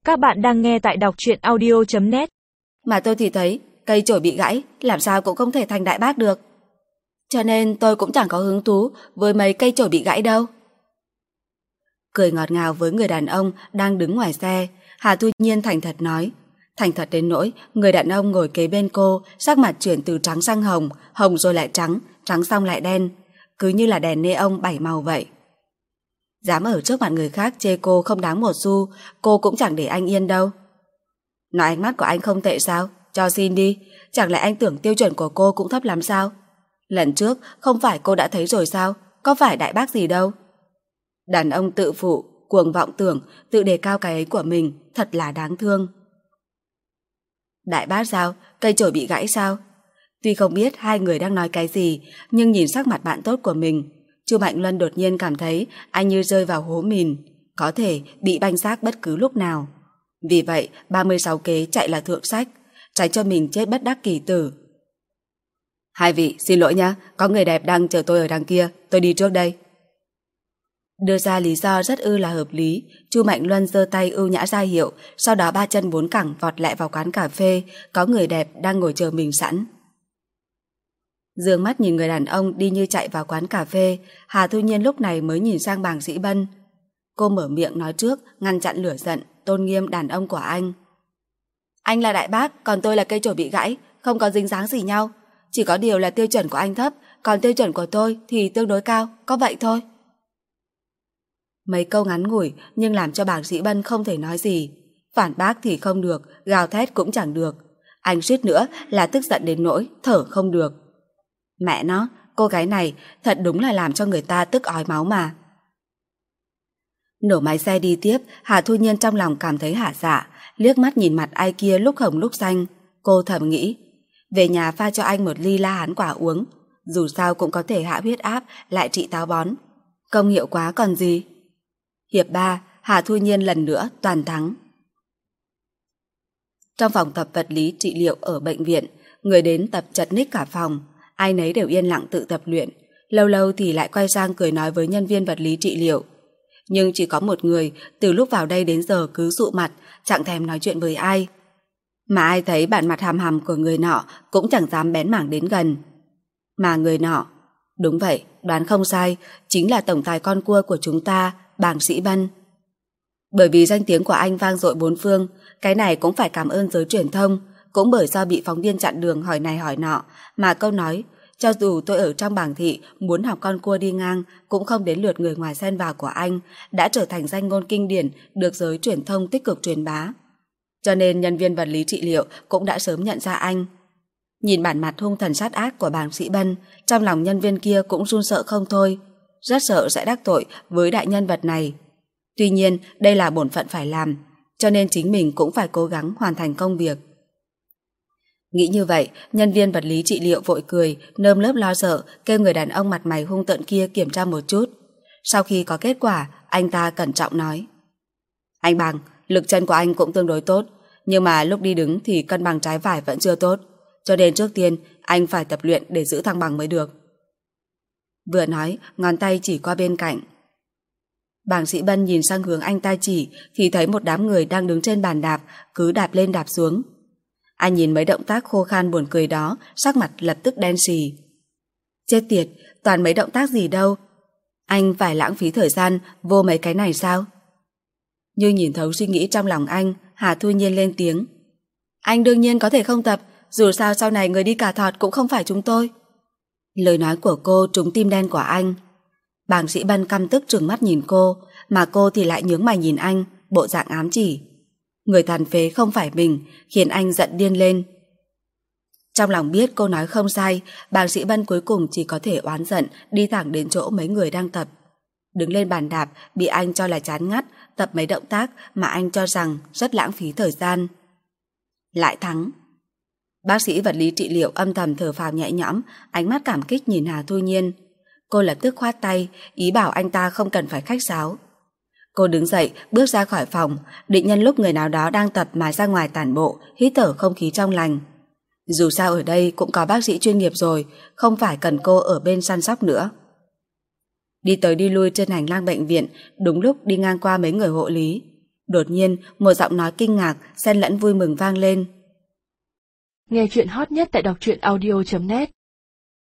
Các bạn đang nghe tại đọc truyện audio.net. Mà tôi thì thấy cây chổi bị gãy làm sao cũng không thể thành đại bác được. Cho nên tôi cũng chẳng có hứng thú với mấy cây chổi bị gãy đâu. Cười ngọt ngào với người đàn ông đang đứng ngoài xe, Hà Thu Nhiên thành thật nói. Thành thật đến nỗi người đàn ông ngồi kế bên cô sắc mặt chuyển từ trắng sang hồng, hồng rồi lại trắng, trắng xong lại đen, cứ như là đèn neon 7 màu vậy. Dám ở trước mặt người khác chê cô không đáng một xu, cô cũng chẳng để anh yên đâu. Nói ánh mắt của anh không tệ sao? Cho xin đi, chẳng lẽ anh tưởng tiêu chuẩn của cô cũng thấp lắm sao? Lần trước không phải cô đã thấy rồi sao? Có phải đại bác gì đâu. Đàn ông tự phụ, cuồng vọng tưởng, tự đề cao cái ấy của mình, thật là đáng thương. Đại bác sao? Cây chổi bị gãy sao? Tuy không biết hai người đang nói cái gì, nhưng nhìn sắc mặt bạn tốt của mình, Chu Mạnh Luân đột nhiên cảm thấy anh như rơi vào hố mìn, có thể bị banh xác bất cứ lúc nào. Vì vậy 36 kế chạy là thượng sách, tránh cho mình chết bất đắc kỳ tử. Hai vị xin lỗi nhá, có người đẹp đang chờ tôi ở đằng kia, tôi đi trước đây. Đưa ra lý do rất là hợp lý, Chu Mạnh Luân giơ tay ưu nhã ra hiệu, sau đó ba chân bốn cẳng vọt lẹ vào quán cà phê, có người đẹp đang ngồi chờ mình sẵn. Dương mắt nhìn người đàn ông đi như chạy vào quán cà phê, Hà Thu Nhiên lúc này mới nhìn sang Bàng Sĩ Bân. Cô mở miệng nói trước, ngăn chặn lửa giận, tôn nghiêm đàn ông của anh. Anh là đại bác, còn tôi là cây chổi bị gãy, không có dính dáng gì nhau. Chỉ có điều là tiêu chuẩn của anh thấp, còn tiêu chuẩn của tôi thì tương đối cao, có vậy thôi. Mấy câu ngắn ngủi nhưng làm cho Bàng Sĩ Bân không thể nói gì. Phản bác thì không được, gào thét cũng chẳng được. Anh suýt nữa là tức giận đến nỗi thở không được. Mẹ nó, cô gái này thật đúng là làm cho người ta tức ói máu mà. Nổ máy xe đi tiếp, Hà Thu Nhiên trong lòng cảm thấy hả dạ, liếc mắt nhìn mặt ai kia lúc hồng lúc xanh. Cô thầm nghĩ, về nhà pha cho anh một ly La Hán quả uống, dù sao cũng có thể hạ huyết áp, lại trị táo bón. Công hiệu quá còn gì. Hiệp 3, Hà Thu Nhiên lần nữa toàn thắng. Trong phòng tập vật lý trị liệu ở bệnh viện, người đến tập chật ních cả phòng, ai nấy đều yên lặng tự tập luyện, lâu lâu thì lại quay sang cười nói với nhân viên vật lý trị liệu. Nhưng chỉ có một người từ lúc vào đây đến giờ cứ sụ mặt, chẳng thèm nói chuyện với ai. Mà ai thấy bản mặt hằm hằm của người nọ cũng chẳng dám bén mảng đến gần. Mà người nọ, đúng vậy, đoán không sai, chính là tổng tài con cua của chúng ta, Bàng Sĩ Bân. Bởi vì danh tiếng của anh vang dội bốn phương, cái này cũng phải cảm ơn giới truyền thông, cũng bởi do bị phóng viên chặn đường hỏi này hỏi nọ, mà câu nói cho dù tôi ở trong bảng thị muốn học con cua đi ngang cũng không đến lượt người ngoài xen vào của anh đã trở thành danh ngôn kinh điển được giới truyền thông tích cực truyền bá. Cho nên nhân viên vật lý trị liệu cũng đã sớm nhận ra anh. Nhìn bản mặt hung thần sát ác của Bàng Sĩ Bân, trong lòng nhân viên kia cũng run sợ không thôi, rất sợ sẽ đắc tội với đại nhân vật này. Tuy nhiên đây là bổn phận phải làm, cho nên chính mình cũng phải cố gắng hoàn thành công việc. Nghĩ như vậy, nhân viên vật lý trị liệu vội cười, nơm lớp lo sợ, kêu người đàn ông mặt mày hung tợn kia kiểm tra một chút. Sau khi có kết quả, anh ta cẩn trọng nói. Anh Bằng, lực chân của anh cũng tương đối tốt, nhưng mà lúc đi đứng thì cân bằng trái phải vẫn chưa tốt, cho nên trước tiên anh phải tập luyện để giữ thăng bằng mới được. Vừa nói, ngón tay chỉ qua bên cạnh. Bàng Sĩ Bân nhìn sang hướng anh ta chỉ thì thấy một đám người đang đứng trên bàn đạp, cứ đạp lên đạp xuống. Anh nhìn mấy động tác khô khan buồn cười đó, sắc mặt lập tức đen xì. Chết tiệt, toàn mấy động tác gì đâu. Anh phải lãng phí thời gian vô mấy cái này sao? Như nhìn thấu suy nghĩ trong lòng anh, Hà Thu Nhiên lên tiếng. Anh đương nhiên có thể không tập, dù sao sau này người đi cà thọt cũng không phải chúng tôi. Lời nói của cô trúng tim đen của anh. Bàng Sĩ Bân căm tức trừng mắt nhìn cô, mà cô thì lại nhướng mày nhìn anh, bộ dạng ám chỉ. Người tàn phế không phải mình, khiến anh giận điên lên. Trong lòng biết cô nói không sai, Bàng Sĩ Bân cuối cùng chỉ có thể oán giận đi thẳng đến chỗ mấy người đang tập. Đứng lên bàn đạp, bị anh cho là chán ngắt, tập mấy động tác mà anh cho rằng rất lãng phí thời gian. Lại thắng. Bác sĩ vật lý trị liệu âm thầm thở phào nhẹ nhõm, ánh mắt cảm kích nhìn Hà Thu Nhiên. Cô lập tức khoát tay, ý bảo anh ta không cần phải khách sáo. Cô đứng dậy, bước ra khỏi phòng, định nhân lúc người nào đó đang tập mà ra ngoài tản bộ, hít thở không khí trong lành. Dù sao ở đây cũng có bác sĩ chuyên nghiệp rồi, không phải cần cô ở bên săn sóc nữa. Đi tới đi lui trên hành lang bệnh viện, đúng lúc đi ngang qua mấy người hộ lý. Đột nhiên, một giọng nói kinh ngạc, xen lẫn vui mừng vang lên. Nghe chuyện hot nhất tại đọc truyện audio.net